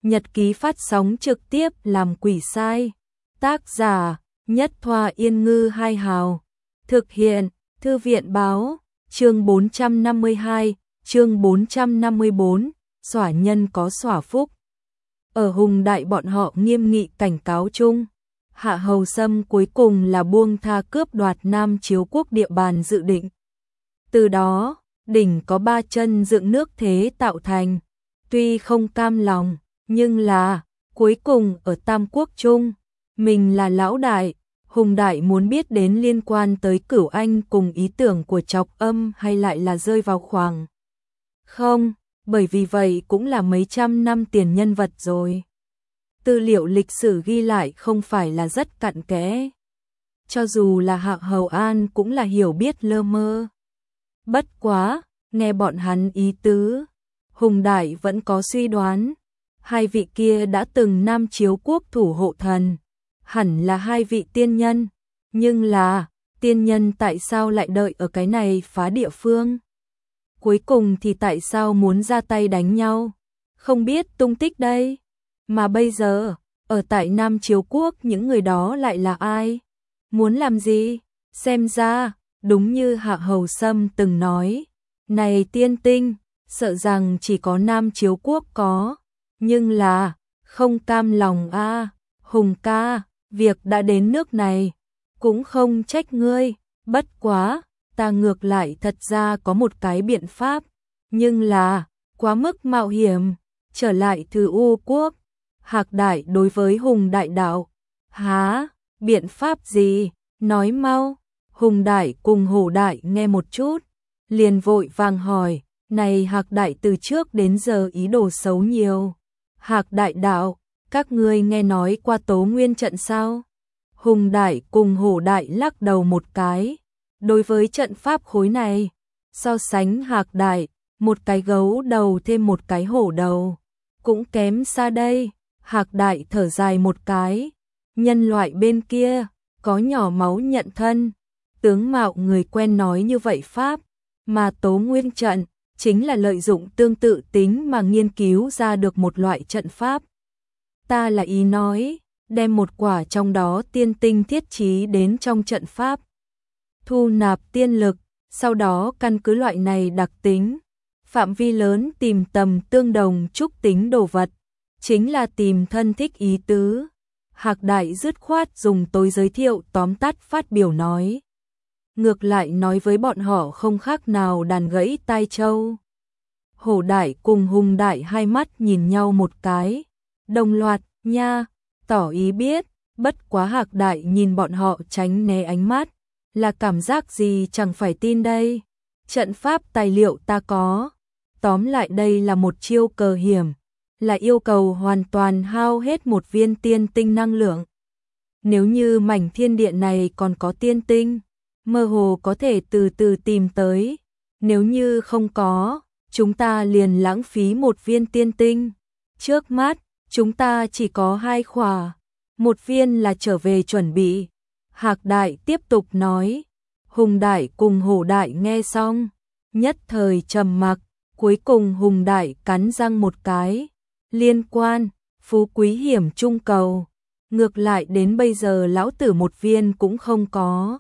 nhật ký phát sóng trực tiếp làm quỷ sai. Tác giả Nhất Thoa Yên Ngư Hai Hào. Thực hiện Thư viện Báo. Chương 452, chương 454, xỏa nhân có xỏa phúc. Ở Hùng Đại bọn họ nghiêm nghị cảnh cáo chung. Hạ Hầu Sâm cuối cùng là buông tha cướp đoạt Nam Chiếu Quốc địa bàn dự định. Từ đó, đỉnh có 3 chân dựng nước thế tạo thành. Tuy không cam lòng, nhưng là, cuối cùng ở Tam Quốc chung, mình là lão đại. Hùng Đại muốn biết đến liên quan tới Cửu Anh cùng ý tưởng của Trọc Âm hay lại là rơi vào khoảng không, bởi vì vậy cũng là mấy trăm năm tiền nhân vật rồi. Tư liệu lịch sử ghi lại không phải là rất cặn kẽ. Cho dù là Hạ Hầu An cũng là hiểu biết lơ mơ. Bất quá, nghe bọn hắn ý tứ, Hùng Đại vẫn có suy đoán. Hai vị kia đã từng Nam Chiếu Quốc thủ hộ thần. Hẳn là hai vị tiên nhân, nhưng là tiên nhân tại sao lại đợi ở cái này phá địa phương? Cuối cùng thì tại sao muốn ra tay đánh nhau? Không biết tung tích đây. Mà bây giờ, ở tại Nam Chiếu Quốc những người đó lại là ai? Muốn làm gì? Xem ra, đúng như Hạ Hầu Sâm từng nói, này tiên tinh, sợ rằng chỉ có Nam Chiếu Quốc có, nhưng là không cam lòng a. Hùng ca, việc đã đến nước này, cũng không trách ngươi, bất quá, ta ngược lại thật ra có một cái biện pháp, nhưng là, quá mức mạo hiểm, trở lại Thư U Quốc. Hạc Đại đối với Hùng Đại đạo, há, biện pháp gì, nói mau. Hùng Đại cùng Hổ Đại nghe một chút, liền vội vàng hỏi, này Hạc Đại từ trước đến giờ ý đồ xấu nhiều. Hạc Đại đạo, các ngươi nghe nói qua Tố Nguyên trận sao? Hùng Đại cùng Hổ Đại lắc đầu một cái. Đối với trận pháp khối này, so sánh Hạc Đại, một cái gấu đầu thêm một cái hổ đầu, cũng kém xa đây. Hạc Đại thở dài một cái. Nhân loại bên kia, có nhỏ máu nhận thân. Tướng mạo người quen nói như vậy pháp, mà Tố Nguyên trận, chính là lợi dụng tương tự tính mà nghiên cứu ra được một loại trận pháp. Ta là ý nói, đem một quả trong đó tiên tinh thiết trí đến trong trận pháp. Thu nạp tiên lực, sau đó căn cứ loại này đặc tính, phạm vi lớn tìm tầm tương đồng trúc tính đồ vật, chính là tìm thân thích ý tứ. Hạc Đại dứt khoát dùng tối giới thiệu tóm tắt phát biểu nói. Ngược lại nói với bọn họ không khác nào đàn gãy tai trâu. Hổ Đại cùng Hùng Đại hai mắt nhìn nhau một cái, đồng loạt nha, tỏ ý biết, bất quá Hạc Đại nhìn bọn họ tránh né ánh mắt, là cảm giác gì chẳng phải tin đây. Trận pháp tài liệu ta có, tóm lại đây là một chiêu cờ hiểm, là yêu cầu hoàn toàn hao hết một viên tiên tinh năng lượng. Nếu như mảnh thiên địa này còn có tiên tinh, mơ hồ có thể từ từ tìm tới, nếu như không có, chúng ta liền lãng phí một viên tiên tinh. Trước mắt, chúng ta chỉ có 2 khỏa, một viên là trở về chuẩn bị. Hạc Đại tiếp tục nói. Hùng Đại cùng Hổ Đại nghe xong, nhất thời trầm mặc, cuối cùng Hùng Đại cắn răng một cái. Liên quan, phú quý hiểm trung cầu, ngược lại đến bây giờ lão tử một viên cũng không có.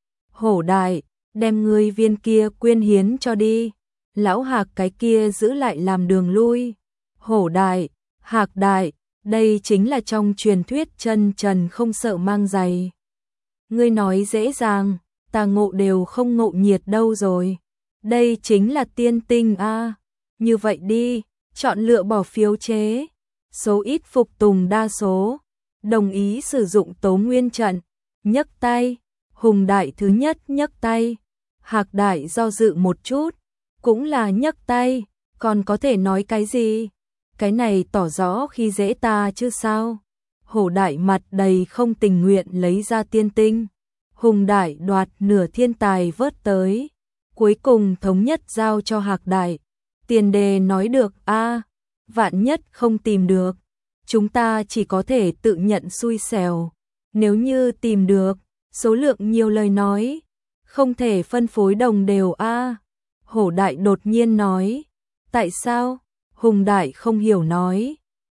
Hổ Đại, đem ngươi viên kia quyên hiến cho đi, lão Hạc cái kia giữ lại làm đường lui. Hổ Đại, Hạc Đại, đây chính là trong truyền thuyết chân trần không sợ mang giày. Ngươi nói dễ dàng, ta ngộ đều không ngộ nhiệt đâu rồi. Đây chính là tiên tinh a. Như vậy đi, chọn lựa bỏ phiếu chế. Số ít phục tùng đa số, đồng ý sử dụng Tố Nguyên trận. Nhấc tay, Hùng Đại thứ nhất nhấc tay. Hạc Đại do dự một chút, cũng là nhấc tay, còn có thể nói cái gì? Cái này tỏ rõ khi dễ ta chứ sao? Hổ Đại mặt đầy không tình nguyện lấy ra tiên tinh. Hùng Đại đoạt nửa thiên tài vớt tới, cuối cùng thống nhất giao cho Hạc Đại. Tiền đề nói được a, vạn nhất không tìm được, chúng ta chỉ có thể tự nhận xui xẻo. Nếu như tìm được, số lượng nhiều lời nói, không thể phân phối đồng đều a. Hổ Đại đột nhiên nói. Tại sao? Hùng Đại không hiểu nói.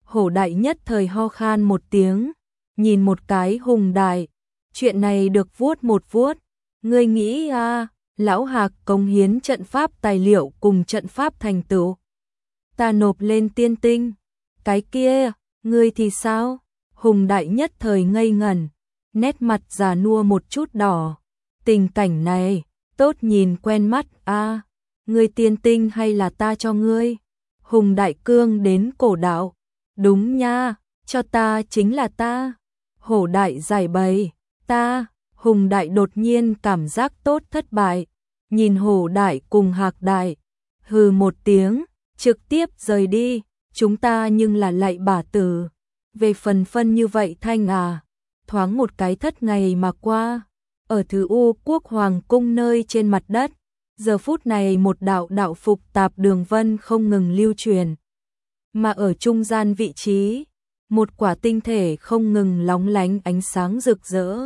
Hổ Đại nhất thời ho khan một tiếng, nhìn một cái Hùng Đại, chuyện này được vuốt một vuốt, ngươi nghĩ lão Hạc cống hiến trận pháp tài liệu cùng trận pháp thành tựu, ta nộp lên tiên tinh, cái kia, ngươi thì sao? Hùng Đại nhất thời ngây ngẩn, nét mặt già nua một chút đỏ, tình cảnh này, tốt nhìn quen mắt ngươi tiên tinh hay là ta cho ngươi? Hùng Đại cương đến cổ đạo, đúng nha, cho ta chính là ta. Hổ Đại giải bày, ta, Hùng Đại đột nhiên cảm giác tốt thất bại, nhìn Hổ Đại cùng Hạc Đại, hừ một tiếng, trực tiếp rời đi, chúng ta nhưng là lạy bà tử, về phần phân như vậy thanh thoáng một cái thất ngày mà qua, ở Thứ U Quốc Hoàng cung nơi trên mặt đất, giờ phút này một đạo đạo phục tạp đường vân không ngừng lưu truyền, mà ở trung gian vị trí, một quả tinh thể không ngừng lóng lánh ánh sáng rực rỡ.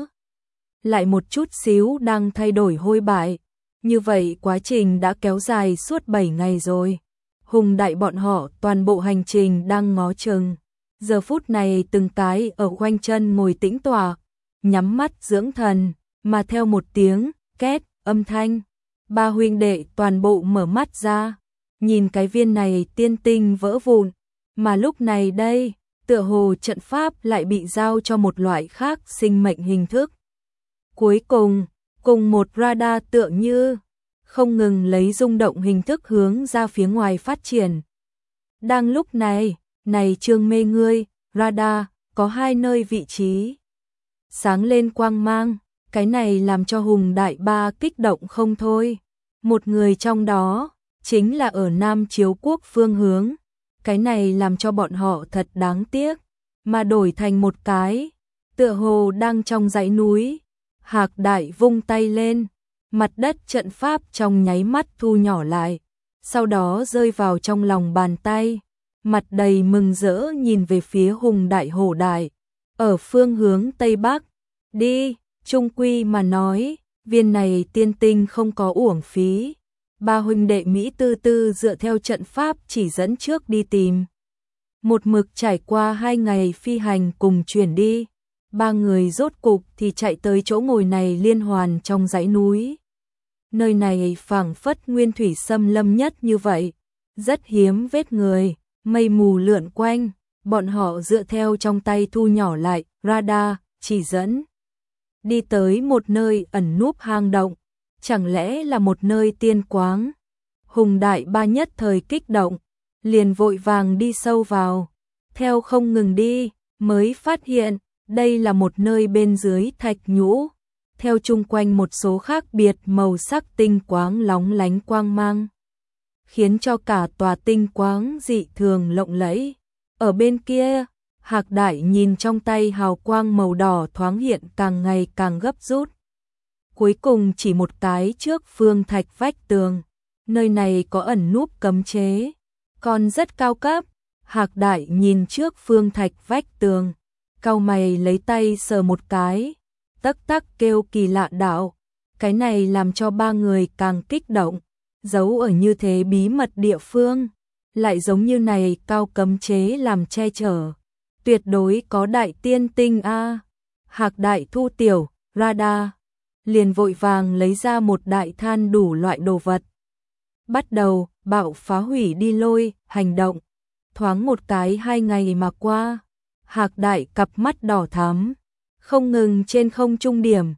Lại một chút xíu đang thay đổi hôi bại, như vậy quá trình đã kéo dài suốt 7 ngày rồi. Hùng Đại bọn họ toàn bộ hành trình đang ngó chừng, giờ phút này từng cái ở khoanh chân ngồi tĩnh tọa, nhắm mắt dưỡng thần, mà theo một tiếng két âm thanh, ba huynh đệ toàn bộ mở mắt ra, nhìn cái viên này tiên tinh vỡ vụn, mà lúc này đây, tựa hồ trận pháp lại bị giao cho một loại khác sinh mệnh hình thức. Cuối cùng, cùng một radar tựa như không ngừng lấy rung động hình thức hướng ra phía ngoài phát triển. Đang lúc này, Trương Mê ngươi, radar có 2 nơi vị trí sáng lên quang mang, cái này làm cho Hùng Đại ba kích động không thôi. Một người trong đó chính là ở Nam Chiếu Quốc phương hướng, cái này làm cho bọn họ thật đáng tiếc, mà đổi thành một cái, tựa hồ đang trong dãy núi. Hạc Đại vung tay lên, mặt đất trận pháp trong nháy mắt thu nhỏ lại, sau đó rơi vào trong lòng bàn tay, mặt đầy mừng rỡ nhìn về phía Hùng Đại Hổ Đại, ở phương hướng Tây Bắc, đi, trung quy mà nói, viên này tiên tinh không có uổng phí. Ba huynh đệ Mỹ tư tư dựa theo trận pháp chỉ dẫn trước đi tìm. Một mực trải qua 2 ngày phi hành cùng chuyển đi, ba người rốt cục thì chạy tới chỗ ngồi này liên hoàn trong dãy núi. Nơi này phảng phất nguyên thủy xâm lâm nhất như vậy, rất hiếm vết người, mây mù lượn quanh, bọn họ dựa theo trong tay thu nhỏ lại, radar, chỉ dẫn. Đi tới một nơi ẩn núp hang động, chẳng lẽ là một nơi tiên quáng. Hùng Đại ba nhất thời kích động, liền vội vàng đi sâu vào, theo không ngừng đi, mới phát hiện, đây là một nơi bên dưới thạch nhũ, theo chung quanh một số khác biệt màu sắc tinh quáng lóng lánh quang mang, khiến cho cả tòa tinh quáng dị thường lộng lẫy. Ở bên kia, Hạc Đại nhìn trong tay hào quang màu đỏ thoáng hiện càng ngày càng gấp rút. Cuối cùng chỉ một cái trước phương thạch vách tường, nơi này có ẩn núp cấm chế, còn rất cao cấp. Hạc Đại nhìn trước phương thạch vách tường, cau mày lấy tay sờ một cái, tắc tắc kêu kỳ lạ đạo, cái này làm cho ba người càng kích động, giấu ở như thế bí mật địa phương, lại giống như này cao cấm chế làm che chở, tuyệt đối có đại tiên tinh Hạc Đại thu tiểu, radar, liền vội vàng lấy ra một đại than đủ loại đồ vật. Bắt đầu, bạo phá hủy đi lôi, hành động. Thoáng một cái 2 ngày mà qua, Hạc Đại cặp mắt đỏ thắm, không ngừng trên không trung điểm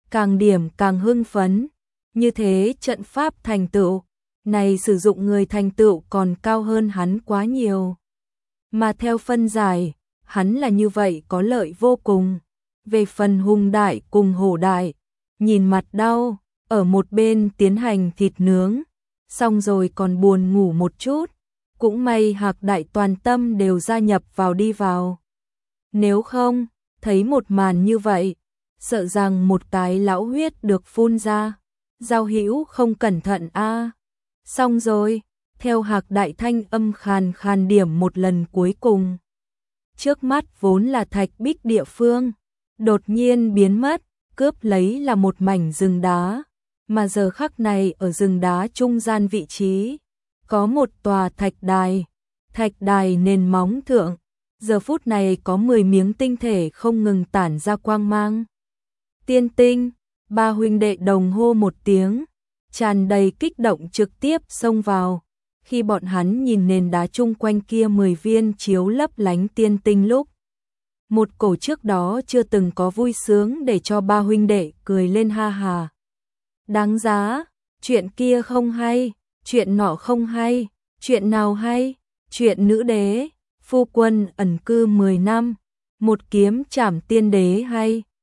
càng hưng phấn. Như thế trận pháp thành tựu, này sử dụng người thành tựu còn cao hơn hắn quá nhiều. Mà theo phân giải, hắn là như vậy có lợi vô cùng. Về phần Hùng Đại cùng Hổ Đại, nhìn mặt đau, ở một bên tiến hành thịt nướng, xong rồi còn buồn ngủ một chút. Cũng may Hạc Đại toàn tâm đều gia nhập vào đi vào. Nếu không, thấy một màn như vậy, sợ rằng một cái lão huyết được phun ra. Giao hữu không cẩn thận Xong rồi, theo Hạc Đại thanh âm khàn khàn điểm một lần cuối cùng. Trước mắt vốn là thạch bích địa phương, đột nhiên biến mất, cướp lấy là một mảnh rừng đá, mà giờ khắc này ở rừng đá trung gian vị trí, có một tòa thạch đài nền móng thượng, Giờ phút này có 10 miếng tinh thể không ngừng tản ra quang mang. Tiên tinh, ba huynh đệ đồng hô một tiếng, tràn đầy kích động trực tiếp xông vào. Khi bọn hắn nhìn nền đá chung quanh kia 10 viên chiếu lấp lánh tiên tinh lúc, một cổ trước đó chưa từng có vui sướng để cho ba huynh đệ cười lên ha hà. Đáng giá, chuyện kia không hay, chuyện nọ không hay, chuyện nào hay, chuyện nữ đế, phu quân ẩn cư 10 năm, một kiếm trảm tiên đế hay.